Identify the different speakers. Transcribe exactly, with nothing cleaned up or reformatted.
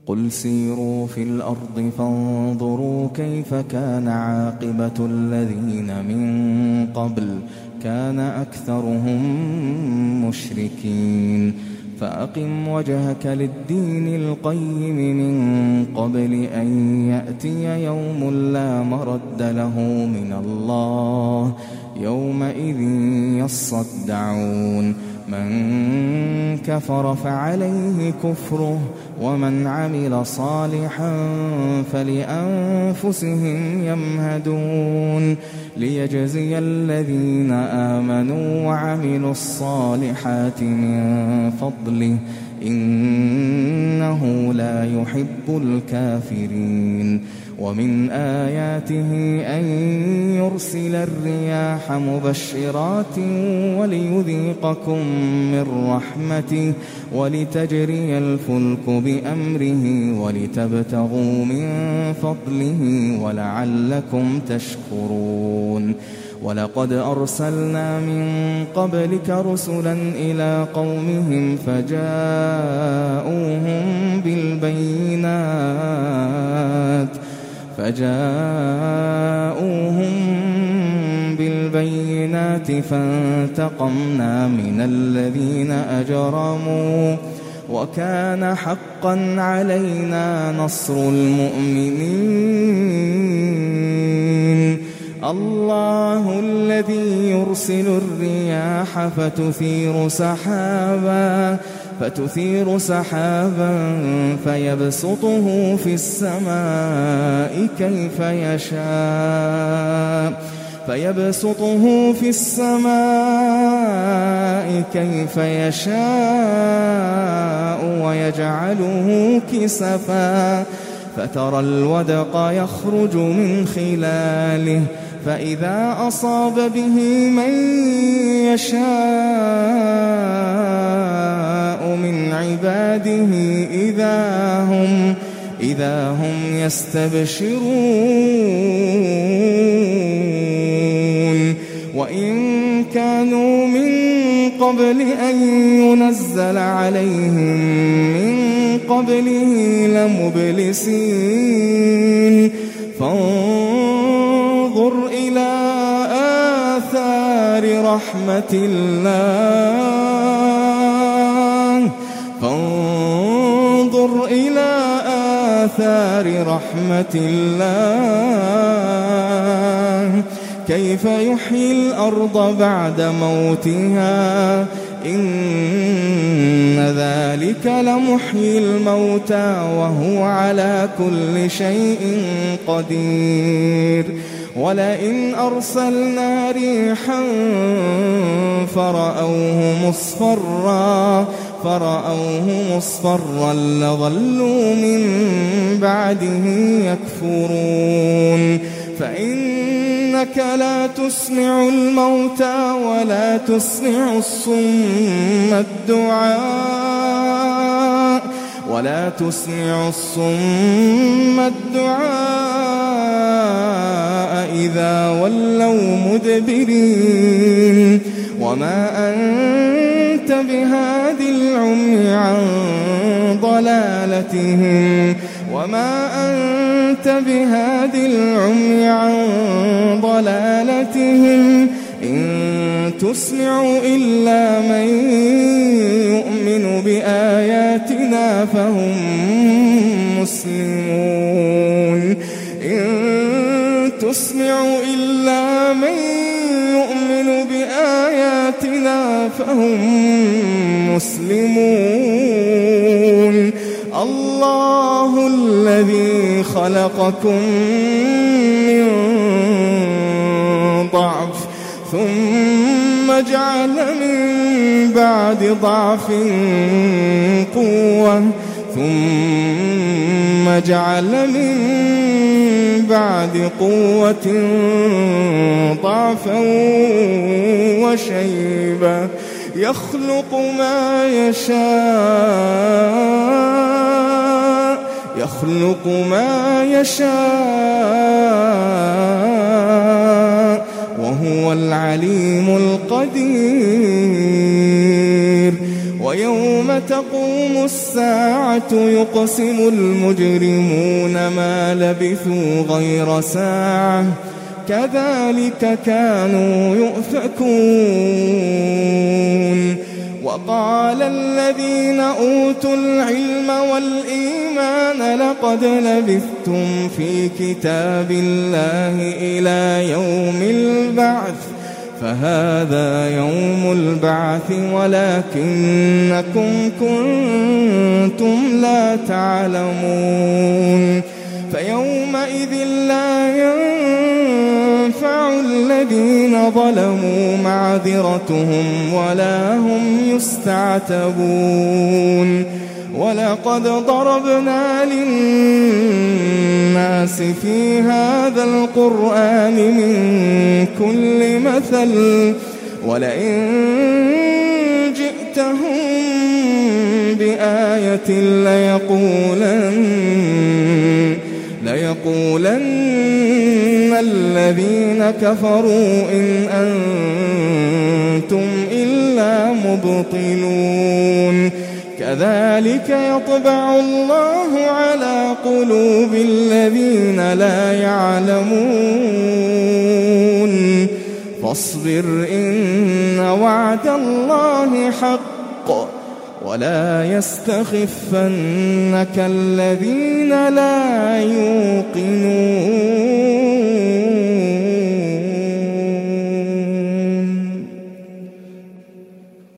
Speaker 1: قل سيروا في الأرض فانظروا كيف كان عاقبة الذين من قبل كان أكثرهم مشركين فأقم وجهك للدين القيم من قبل أن يأتي يوم لا مرد له من الله يومئذ يصدعون من كفر فعليه كفره ومن عمل صالحا فلأنفسهم يمهدون ليجزي الذين آمنوا وعملوا الصالحات من فضله إنه لا يحب الكافرين ومن آياته أن يرسل الرياح مبشرات وليذيقكم من رحمته ولتجري الفلك بأمره ولتبتغوا من فضله ولعلكم تشكرون ولقد أرسلنا من قبلك رسلا إلى قومهم فجاءوهم بالبينات فجاءوهم بالبينات فانتقمنا من الذين أجرموا وكان حقا علينا نصر المؤمنين الله الذي يرسل الرياح فتثير سحابا فتثير سحابا فيبسطه في السماء كيف يشاء فيبسطه في السماء كيف يشاء ويجعله كسفا فترى الودق يخرج من خلاله فإذا أصاب به من يشاء من عباده إذا هم إذا هم يستبشرون وإن كانوا من قبل أن ينزل عليهم من قبله لمبلسين فانظر إلى آثار رحمة الله فانظر إلى آثار رحمة الله كيف يحيي الأرض بعد موتها إن ذلك لمحيي الموتى وهو على كل شيء قدير ولئن أرسلنا ريحا فرأوه مصفرا فرأوه مصفرا لظلوا من بعده يكفرون فإنك لا تسمع الموتى ولا تسمع الصم الدعاء ولا تسمع الصم الدعاء إذا ولوا مدبرين وما أنت بهاد العمي عن ضلالتهم وما أنت بهاد العمي عن ضلالتهم إن تسمع إلا من يؤمن بآياتنا فهم مسلمون إن تسمع إلا من يؤمن بآياتنا فهم مسلمون الله الذي خلقكم من ضعف ثم جعل من بعد ضعف قوة ثم جعل من بعد قوة ضعفا وشيبة يخلق ما يشاء يخلق ما يشاء وهو العليم القدير ويوم يوم تقوم الساعة يقسم المجرمون ما لبثوا غير ساعة كذلك كانوا يؤفكون. وقال الذين أوتوا العلم والإيمان لقد لبثتم في كتاب الله إلى يوم البعث فهذا يوم البعث ولكنكم كنتم لا تعلمون. فيومئذ لا ينفع الذين ظلموا معذرتهم ولا هم يستعتبون. ولقد ضربنا للناس في هذا القرآن من كل مثل ولئن جئتهم بآية ليقولن ليقولن الذين كفروا إن أنتم إلا مبطلون. كذلك يطبع الله على قلوب الذين لا يعلمون. فاصبر إن وعد الله حق ولا يستخفنك الذين لا يوقنون.